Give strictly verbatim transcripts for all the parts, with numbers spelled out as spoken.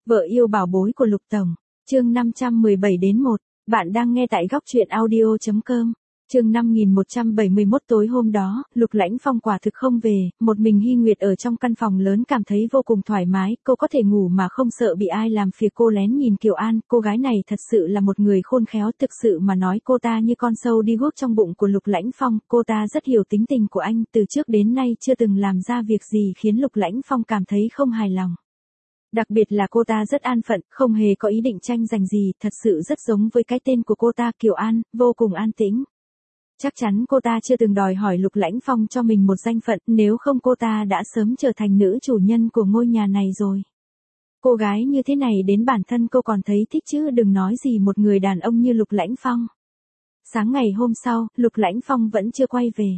Vợ yêu bảo bối của Lục Tổng, chương năm trăm mười bảy đến một, bạn đang nghe tại góc truyện audio chấm com. Chương năm nghìn một trăm bảy mươi mốt. Tối hôm đó, Lục Lãnh Phong quả thực không về, một mình Hy Nguyệt ở trong căn phòng lớn cảm thấy vô cùng thoải mái, cô có thể ngủ mà không sợ bị ai làm phiền. Cô lén nhìn Kiều An, cô gái này thật sự là một người khôn khéo, thực sự mà nói cô ta như con sâu đi guốc trong bụng của Lục Lãnh Phong, cô ta rất hiểu tính tình của anh, từ trước đến nay chưa từng làm ra việc gì khiến Lục Lãnh Phong cảm thấy không hài lòng. Đặc biệt là cô ta rất an phận, không hề có ý định tranh giành gì, thật sự rất giống với cái tên của cô ta, Kiều An, vô cùng an tĩnh. Chắc chắn cô ta chưa từng đòi hỏi Lục Lãnh Phong cho mình một danh phận, nếu không cô ta đã sớm trở thành nữ chủ nhân của ngôi nhà này rồi. Cô gái như thế này đến bản thân cô còn thấy thích chứ đừng nói gì một người đàn ông như Lục Lãnh Phong. Sáng ngày hôm sau, Lục Lãnh Phong vẫn chưa quay về.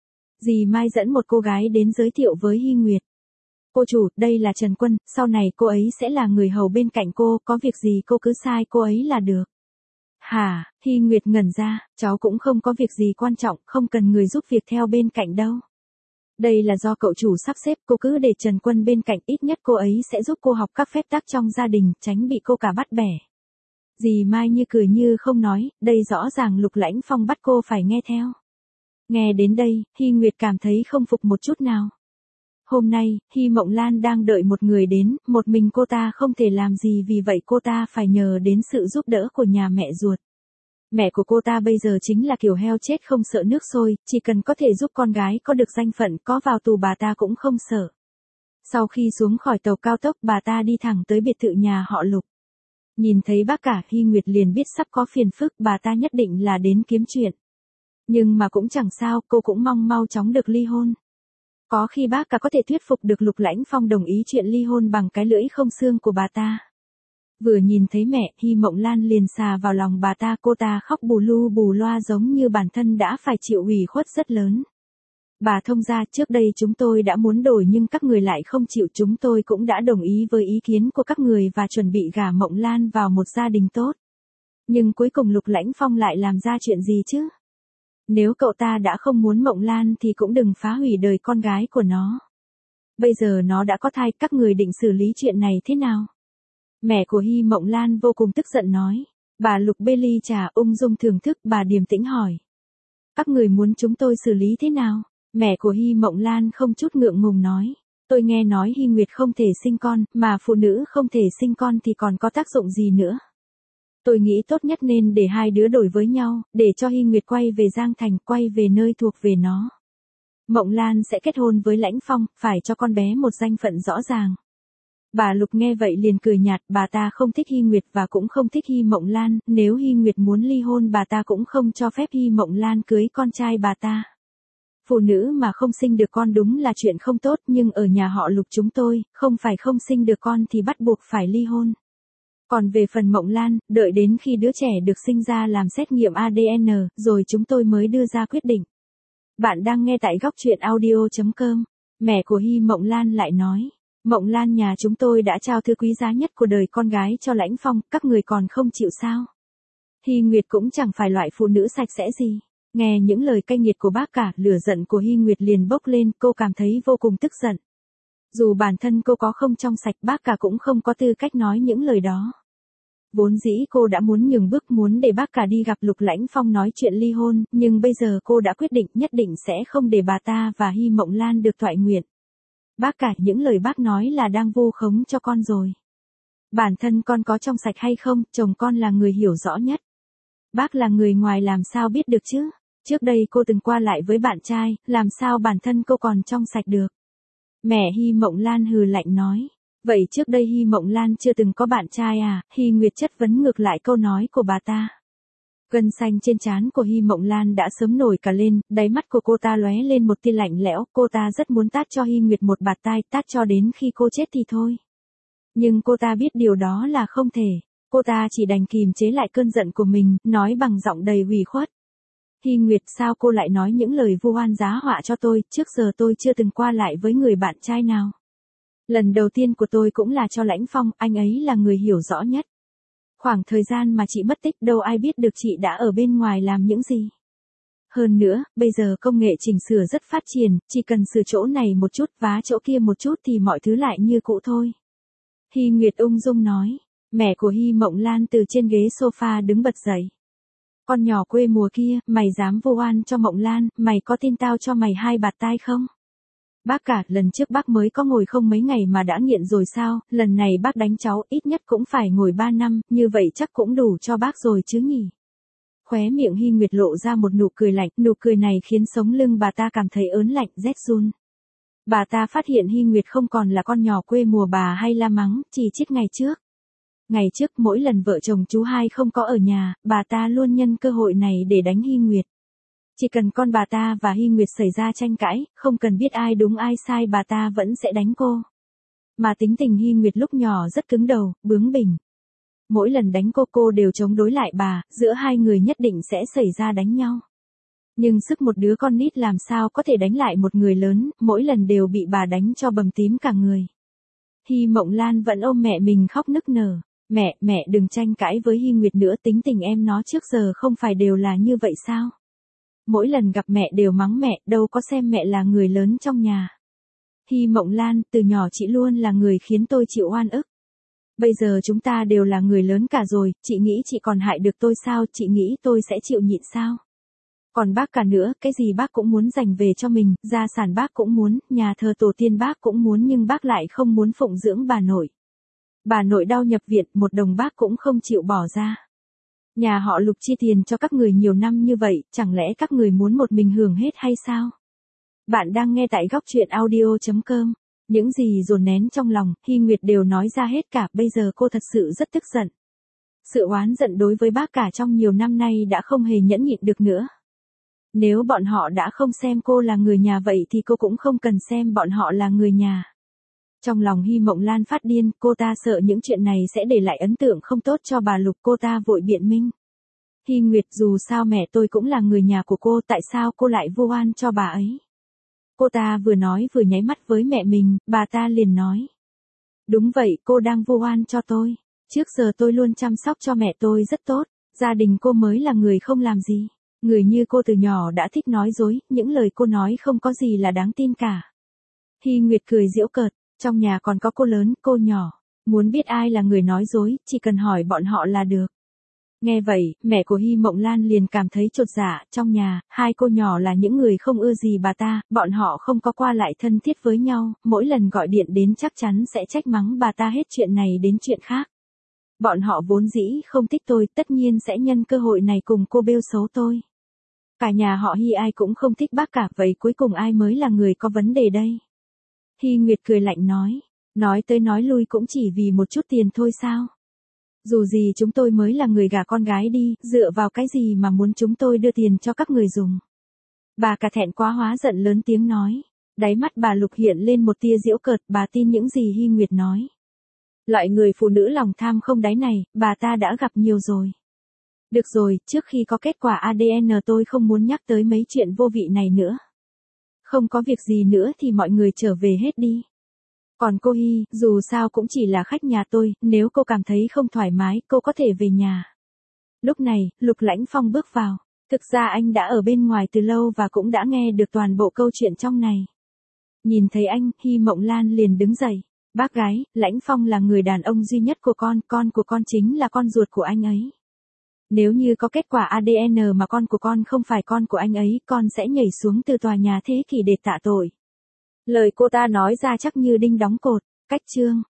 Dì Mai dẫn một cô gái đến giới thiệu với Hy Nguyệt. Cô chủ, đây là Trần Quân, sau này cô ấy sẽ là người hầu bên cạnh cô, có việc gì cô cứ sai cô ấy là được. Hả, Hy Nguyệt ngẩn ra, cháu cũng không có việc gì quan trọng, không cần người giúp việc theo bên cạnh đâu. Đây là do cậu chủ sắp xếp, cô cứ để Trần Quân bên cạnh, ít nhất cô ấy sẽ giúp cô học các phép tắc trong gia đình, tránh bị cô cả bắt bẻ. Dì Mai như cười như không nói, đây rõ ràng Lục Lãnh Phong bắt cô phải nghe theo. Nghe đến đây, Hy Nguyệt cảm thấy không phục một chút nào. Hôm nay, Hy Mộng Lan đang đợi một người đến, một mình cô ta không thể làm gì vì vậy cô ta phải nhờ đến sự giúp đỡ của nhà mẹ ruột. Mẹ của cô ta bây giờ chính là kiểu heo chết không sợ nước sôi, chỉ cần có thể giúp con gái có được danh phận có vào tù bà ta cũng không sợ. Sau khi xuống khỏi tàu cao tốc bà ta đi thẳng tới biệt thự nhà họ Lục. Nhìn thấy bác cả Hy Nguyệt liền biết sắp có phiền phức, bà ta nhất định là đến kiếm chuyện. Nhưng mà cũng chẳng sao, cô cũng mong mau chóng được ly hôn. Có khi bác cả có thể thuyết phục được Lục Lãnh Phong đồng ý chuyện ly hôn bằng cái lưỡi không xương của bà ta. Vừa nhìn thấy mẹ, Hy Mộng Lan liền xà vào lòng bà ta, cô ta khóc bù lu bù loa giống như bản thân đã phải chịu ủy khuất rất lớn. Bà thông gia, trước đây chúng tôi đã muốn đổi nhưng các người lại không chịu, chúng tôi cũng đã đồng ý với ý kiến của các người và chuẩn bị gả Mộng Lan vào một gia đình tốt. Nhưng cuối cùng Lục Lãnh Phong lại làm ra chuyện gì chứ? Nếu cậu ta đã không muốn Mộng Lan thì cũng đừng phá hủy đời con gái của nó. Bây giờ nó đã có thai, các người định xử lý chuyện này thế nào? Mẹ của Hy Mộng Lan vô cùng tức giận nói. Bà Lục bê ly trà ung dung thưởng thức, bà điềm tĩnh hỏi. Các người muốn chúng tôi xử lý thế nào? Mẹ của Hy Mộng Lan không chút ngượng ngùng nói. Tôi nghe nói Hy Nguyệt không thể sinh con, mà phụ nữ không thể sinh con thì còn có tác dụng gì nữa? Tôi nghĩ tốt nhất nên để hai đứa đổi với nhau, để cho Hy Nguyệt quay về Giang Thành, quay về nơi thuộc về nó. Mộng Lan sẽ kết hôn với Lãnh Phong, phải cho con bé một danh phận rõ ràng. Bà Lục nghe vậy liền cười nhạt, bà ta không thích Hy Nguyệt và cũng không thích Hy Mộng Lan, nếu Hy Nguyệt muốn ly hôn bà ta cũng không cho phép Hy Mộng Lan cưới con trai bà ta. Phụ nữ mà không sinh được con đúng là chuyện không tốt, nhưng ở nhà họ Lục chúng tôi, không phải không sinh được con thì bắt buộc phải ly hôn. Còn về phần Mộng Lan, đợi đến khi đứa trẻ được sinh ra làm xét nghiệm a đê en, rồi chúng tôi mới đưa ra quyết định. Bạn đang nghe tại góc truyện audio chấm com. Mẹ của Hy Mộng Lan lại nói. Mộng Lan nhà chúng tôi đã trao thứ quý giá nhất của đời con gái cho Lãnh Phong, các người còn không chịu sao? Hy Nguyệt cũng chẳng phải loại phụ nữ sạch sẽ gì. Nghe những lời cay nghiệt của bác cả, lửa giận của Hy Nguyệt liền bốc lên, cô cảm thấy vô cùng tức giận. Dù bản thân cô có không trong sạch, bác cả cũng không có tư cách nói những lời đó. Vốn dĩ cô đã muốn nhường bước, muốn để bác cả đi gặp Lục Lãnh Phong nói chuyện ly hôn, nhưng bây giờ cô đã quyết định nhất định sẽ không để bà ta và Hy Mộng Lan được toại nguyện. Bác cả, những lời bác nói là đang vu khống cho con rồi. Bản thân con có trong sạch hay không, chồng con là người hiểu rõ nhất. Bác là người ngoài làm sao biết được chứ? Trước đây cô từng qua lại với bạn trai, làm sao bản thân cô còn trong sạch được? Mẹ Hy Mộng Lan hừ lạnh nói. Vậy trước đây Hy Mộng Lan chưa từng có bạn trai à? Hy Nguyệt chất vấn ngược lại câu nói của bà ta. Gân xanh trên trán của Hy Mộng Lan đã sớm nổi cả lên, đáy mắt của cô ta lóe lên một tia lạnh lẽo, cô ta rất muốn tát cho Hy Nguyệt một bạt tai, tát cho đến khi cô chết thì thôi. Nhưng cô ta biết điều đó là không thể, cô ta chỉ đành kìm chế lại cơn giận của mình, nói bằng giọng đầy ủy khuất. Hy Nguyệt, sao cô lại nói những lời vu oan giá họa cho tôi, trước giờ tôi chưa từng qua lại với người bạn trai nào. Lần đầu tiên của tôi cũng là cho Lãnh Phong, anh ấy là người hiểu rõ nhất. Khoảng thời gian mà chị mất tích đâu ai biết được chị đã ở bên ngoài làm những gì. Hơn nữa, bây giờ công nghệ chỉnh sửa rất phát triển, chỉ cần sửa chỗ này một chút, vá chỗ kia một chút thì mọi thứ lại như cũ thôi. Hy Nguyệt ung dung nói. Mẹ của Hy Mộng Lan từ trên ghế sofa đứng bật dậy. Con nhỏ quê mùa kia, mày dám vu oan cho Mộng Lan, mày có tin tao cho mày hai bạt tai không? Bác cả, lần trước bác mới có ngồi không mấy ngày mà đã nghiện rồi sao, lần này bác đánh cháu ít nhất cũng phải ngồi ba năm, như vậy chắc cũng đủ cho bác rồi chứ nhỉ? Khóe miệng Hy Nguyệt lộ ra một nụ cười lạnh, nụ cười này khiến sống lưng bà ta cảm thấy ớn lạnh, rét run. Bà ta phát hiện Hy Nguyệt không còn là con nhỏ quê mùa bà hay la mắng, chỉ trích ngày trước. Ngày trước mỗi lần vợ chồng chú hai không có ở nhà, bà ta luôn nhân cơ hội này để đánh Hy Nguyệt. Chỉ cần con bà ta và Hy Nguyệt xảy ra tranh cãi, không cần biết ai đúng ai sai bà ta vẫn sẽ đánh cô. Mà tính tình Hy Nguyệt lúc nhỏ rất cứng đầu, bướng bỉnh. Mỗi lần đánh cô cô đều chống đối lại bà, giữa hai người nhất định sẽ xảy ra đánh nhau. Nhưng sức một đứa con nít làm sao có thể đánh lại một người lớn, mỗi lần đều bị bà đánh cho bầm tím cả người. Hy Mộng Lan vẫn ôm mẹ mình khóc nức nở. Mẹ, mẹ đừng tranh cãi với Hy Nguyệt nữa, tính tình em nó trước giờ không phải đều là như vậy sao? Mỗi lần gặp mẹ đều mắng mẹ, đâu có xem mẹ là người lớn trong nhà. Hy Mộng Lan, từ nhỏ chị luôn là người khiến tôi chịu oan ức. Bây giờ chúng ta đều là người lớn cả rồi, chị nghĩ chị còn hại được tôi sao, chị nghĩ tôi sẽ chịu nhịn sao? Còn bác cả nữa, cái gì bác cũng muốn dành về cho mình, gia sản bác cũng muốn, nhà thờ tổ tiên bác cũng muốn nhưng bác lại không muốn phụng dưỡng bà nội. Bà nội đau nhập viện, một đồng bác cũng không chịu bỏ ra. Nhà họ Lục chi tiền cho các người nhiều năm như vậy, chẳng lẽ các người muốn một mình hưởng hết hay sao? Bạn đang nghe tại góc truyện audio chấm com. Những gì dồn nén trong lòng, Hy Nguyệt đều nói ra hết cả, bây giờ cô thật sự rất tức giận. Sự oán giận đối với bác cả trong nhiều năm nay đã không hề nhẫn nhịn được nữa. Nếu bọn họ đã không xem cô là người nhà vậy thì cô cũng không cần xem bọn họ là người nhà. Trong lòng Hy Mộng Lan phát điên, cô ta sợ những chuyện này sẽ để lại ấn tượng không tốt cho bà Lục, cô ta vội biện minh. Hy Nguyệt, dù sao mẹ tôi cũng là người nhà của cô, tại sao cô lại vu oan cho bà ấy? Cô ta vừa nói vừa nháy mắt với mẹ mình, bà ta liền nói. Đúng vậy, cô đang vu oan cho tôi. Trước giờ tôi luôn chăm sóc cho mẹ tôi rất tốt, gia đình cô mới là người không làm gì. Người như cô từ nhỏ đã thích nói dối, những lời cô nói không có gì là đáng tin cả. Hy Nguyệt cười giễu cợt. Trong nhà còn có cô lớn, cô nhỏ. Muốn biết ai là người nói dối, chỉ cần hỏi bọn họ là được. Nghe vậy, mẹ của Hy Mộng Lan liền cảm thấy chột dạ, trong nhà, hai cô nhỏ là những người không ưa gì bà ta, bọn họ không có qua lại thân thiết với nhau, mỗi lần gọi điện đến chắc chắn sẽ trách mắng bà ta hết chuyện này đến chuyện khác. Bọn họ vốn dĩ không thích tôi, tất nhiên sẽ nhân cơ hội này cùng cô bêu xấu tôi. Cả nhà họ Hy ai cũng không thích bác cả, vậy cuối cùng ai mới là người có vấn đề đây? Hy Nguyệt cười lạnh nói, nói tới nói lui cũng chỉ vì một chút tiền thôi sao? Dù gì chúng tôi mới là người gả con gái đi, dựa vào cái gì mà muốn chúng tôi đưa tiền cho các người dùng? Bà cả thẹn quá hóa giận lớn tiếng nói, đáy mắt bà Lục hiện lên một tia giễu cợt, bà tin những gì Hy Nguyệt nói. Loại người phụ nữ lòng tham không đáy này, bà ta đã gặp nhiều rồi. Được rồi, trước khi có kết quả a đê en tôi không muốn nhắc tới mấy chuyện vô vị này nữa. Không có việc gì nữa thì mọi người trở về hết đi. Còn cô Hy, dù sao cũng chỉ là khách nhà tôi, nếu cô cảm thấy không thoải mái, cô có thể về nhà. Lúc này, Lục Lãnh Phong bước vào. Thực ra anh đã ở bên ngoài từ lâu và cũng đã nghe được toàn bộ câu chuyện trong này. Nhìn thấy anh, Hy Mộng Lan liền đứng dậy. Bác gái, Lãnh Phong là người đàn ông duy nhất của con, con của con chính là con ruột của anh ấy. Nếu như có kết quả a đê en mà con của con không phải con của anh ấy, con sẽ nhảy xuống từ tòa nhà thế kỷ để tạ tội. Lời cô ta nói ra chắc như đinh đóng cột. Cách chương